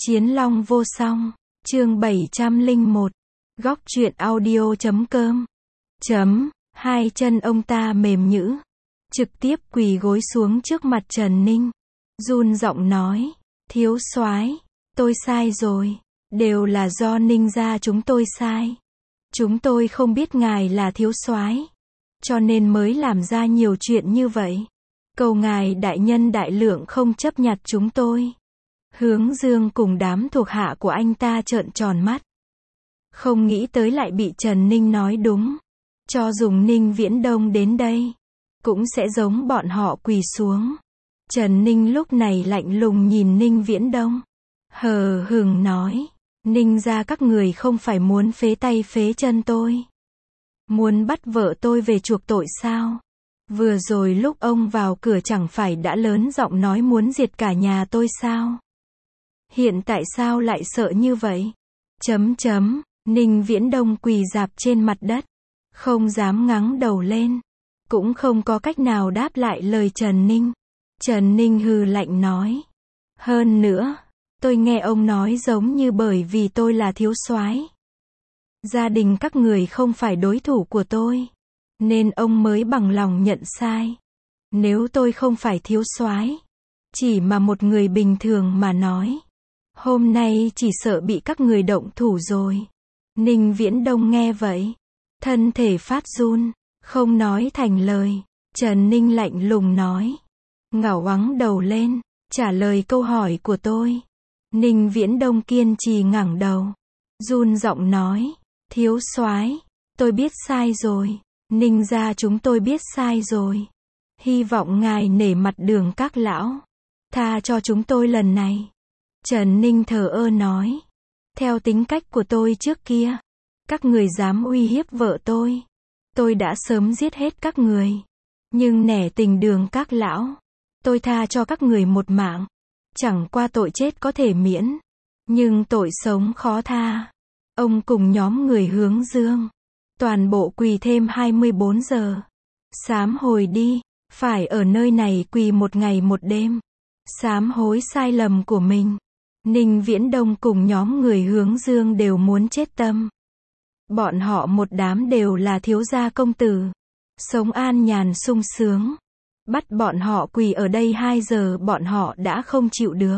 Chiến Long vô song, chương 701, góc truyện audio.com. Hai chân ông ta mềm nhũn, trực tiếp quỳ gối xuống trước mặt Trần Ninh, run giọng nói, thiếu soái, tôi sai rồi, đều là do Ninh gia chúng tôi sai. Chúng tôi không biết ngài là thiếu soái, cho nên mới làm ra nhiều chuyện như vậy. Cầu ngài đại nhân đại lượng không chấp nhặt chúng tôi. Hướng Dương cùng đám thuộc hạ của anh ta trợn tròn mắt. Không nghĩ tới lại bị Trần Ninh nói đúng. Cho dùng Ninh Viễn Đông đến đây, cũng sẽ giống bọn họ quỳ xuống. Trần Ninh lúc này lạnh lùng nhìn Ninh Viễn Đông, hờ hững nói, Ninh gia các người không phải muốn phế tay phế chân tôi, muốn bắt vợ tôi về chuộc tội sao? Vừa rồi lúc ông vào cửa chẳng phải đã lớn giọng nói muốn diệt cả nhà tôi sao? Hiện tại sao lại sợ như vậy? Ninh Viễn Đông quỳ rạp trên mặt đất, không dám ngẩng đầu lên, cũng không có cách nào đáp lại lời Trần Ninh. Trần Ninh hừ lạnh nói, hơn nữa, tôi nghe ông nói giống như bởi vì tôi là thiếu soái, gia đình các người không phải đối thủ của tôi, nên ông mới bằng lòng nhận sai. Nếu tôi không phải thiếu soái, chỉ mà một người bình thường mà nói, hôm nay chỉ sợ bị các người động thủ rồi. Ninh Viễn Đông nghe vậy, thân thể phát run, không nói thành lời. Trần Ninh lạnh lùng nói, ngẩng ngoáng đầu lên, trả lời câu hỏi của tôi. Ninh Viễn Đông kiên trì ngẩng đầu, run giọng nói, thiếu soái, tôi biết sai rồi, Ninh gia chúng tôi biết sai rồi. Hy vọng ngài nể mặt Đường các lão, tha cho chúng tôi lần này. Trần Ninh thờ ơ nói, theo tính cách của tôi trước kia, các người dám uy hiếp vợ tôi đã sớm giết hết các người. Nhưng nể tình Đường các lão, tôi tha cho các người một mạng. Chẳng qua tội chết có thể miễn, nhưng tội sống khó tha. Ông cùng nhóm người Hướng Dương, toàn bộ quỳ thêm 24 giờ. Sám hối đi, phải ở nơi này quỳ một ngày một đêm. Sám hối sai lầm của mình. Ninh Viễn Đông cùng nhóm người Hướng Dương đều muốn chết tâm. Bọn họ một đám đều là thiếu gia công tử, sống an nhàn sung sướng. Bắt bọn họ quỳ ở đây 2 giờ bọn họ đã không chịu được.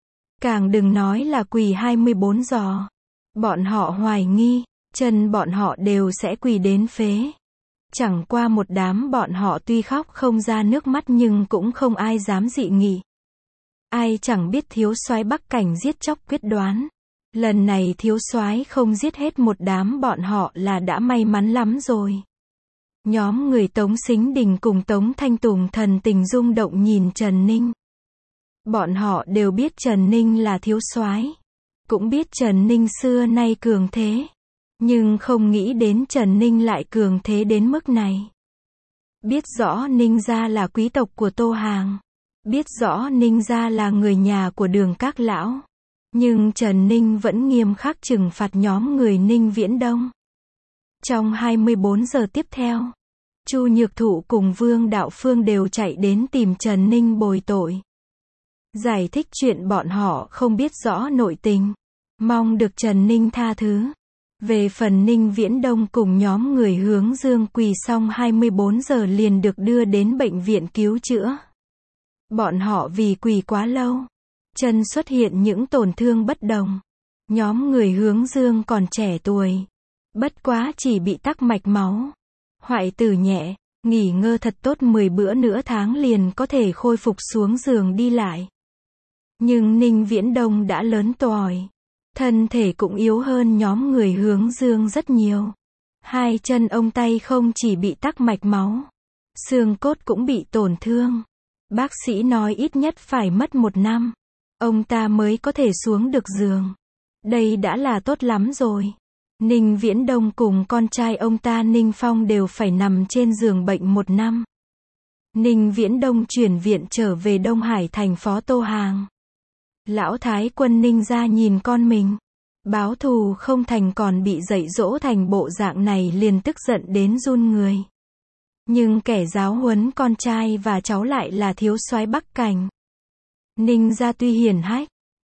Càng đừng nói là quỳ 24 giờ. Bọn họ hoài nghi, chân bọn họ đều sẽ quỳ đến phế. Chẳng qua một đám bọn họ tuy khóc không ra nước mắt nhưng cũng không ai dám dị nghị. Ai chẳng biết thiếu soái Bắc Cảnh giết chóc quyết đoán. Lần này thiếu soái không giết hết một đám bọn họ là đã may mắn lắm rồi. Nhóm người Tống Sính Đình cùng Tống Thanh Tùng thần tình rung động nhìn Trần Ninh. Bọn họ đều biết Trần Ninh là thiếu soái, cũng biết Trần Ninh xưa nay cường thế, nhưng không nghĩ đến Trần Ninh lại cường thế đến mức này. Biết rõ Ninh gia là quý tộc của Tô Hàng, biết rõ Ninh gia là người nhà của Đường các lão, nhưng Trần Ninh vẫn nghiêm khắc trừng phạt nhóm người Ninh Viễn Đông. Trong 24 giờ tiếp theo, Chu Nhược Thụ cùng Vương Đạo Phương đều chạy đến tìm Trần Ninh bồi tội. Giải thích chuyện bọn họ không biết rõ nội tình, mong được Trần Ninh tha thứ. Về phần Ninh Viễn Đông cùng nhóm người Hướng Dương quỳ xong 24 giờ liền được đưa đến bệnh viện cứu chữa. Bọn họ vì quỳ quá lâu, chân xuất hiện những tổn thương bất đồng. Nhóm người Hướng Dương còn trẻ tuổi, bất quá chỉ bị tắc mạch máu, hoại tử nhẹ, nghỉ ngơi thật tốt 10 bữa nửa tháng liền có thể khôi phục xuống giường đi lại. Nhưng Ninh Viễn Đông đã lớn tuổi, thân thể cũng yếu hơn nhóm người Hướng Dương rất nhiều. Hai chân ông tay không chỉ bị tắc mạch máu, xương cốt cũng bị tổn thương. Bác sĩ nói ít nhất phải mất 1 năm, ông ta mới có thể xuống được giường. Đây đã là tốt lắm rồi. Ninh Viễn Đông cùng con trai ông ta Ninh Phong đều phải nằm trên giường bệnh 1 năm. Ninh Viễn Đông chuyển viện trở về Đông Hải thành phó Tô Hàng. Lão Thái quân Ninh gia nhìn con mình, báo thù không thành còn bị dạy dỗ thành bộ dạng này liền tức giận đến run người. Nhưng kẻ giáo huấn con trai và cháu lại là thiếu soái Bắc Cảnh. Ninh gia tuy hiển hách,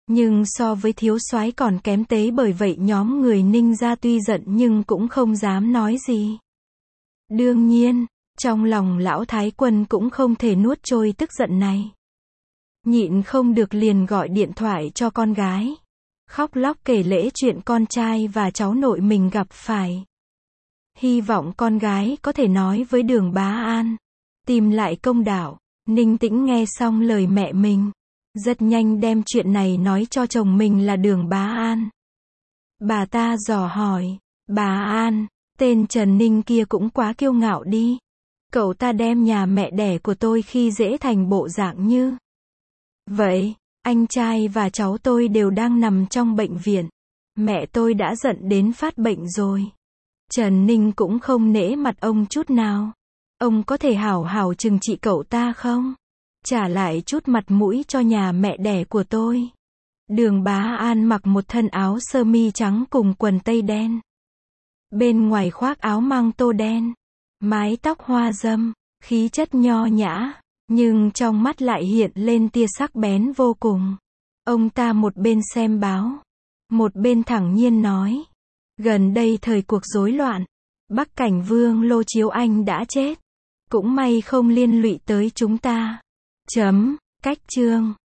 Nhưng so với thiếu soái còn kém tế, bởi vậy nhóm người Ninh gia tuy giận nhưng cũng không dám nói gì. Đương nhiên, trong lòng lão thái quân cũng không thể nuốt trôi tức giận này. Nhịn không được liền gọi điện thoại cho con gái. Khóc lóc kể lể chuyện con trai và cháu nội mình gặp phải. Hy vọng con gái có thể nói với Đường Bá An, tìm lại công đạo. Ninh Tĩnh nghe xong lời mẹ mình, rất nhanh đem chuyện này nói cho chồng mình là Đường Bá An. Bà ta dò hỏi, bà An, tên Trần Ninh kia cũng quá kiêu ngạo đi. Cậu ta đem nhà mẹ đẻ của tôi khi dễ thành bộ dạng như vậy. Anh trai và cháu tôi đều đang nằm trong bệnh viện. Mẹ tôi đã giận đến phát bệnh rồi. Trần Ninh cũng không nể mặt ông chút nào. Ông có thể hảo hảo trừng trị cậu ta không? Trả lại chút mặt mũi cho nhà mẹ đẻ của tôi. Đường Bá An mặc một thân áo sơ mi trắng cùng quần tây đen. Bên ngoài khoác áo măng tô đen. Mái tóc hoa râm, khí chất nho nhã. Nhưng trong mắt lại hiện lên tia sắc bén vô cùng. Ông ta một bên xem báo, một bên thẳng nhiên nói. Gần đây thời cuộc rối loạn. Bắc Cảnh Vương Lô Chiếu Anh đã chết. Cũng may không liên lụy tới chúng ta. Cách chương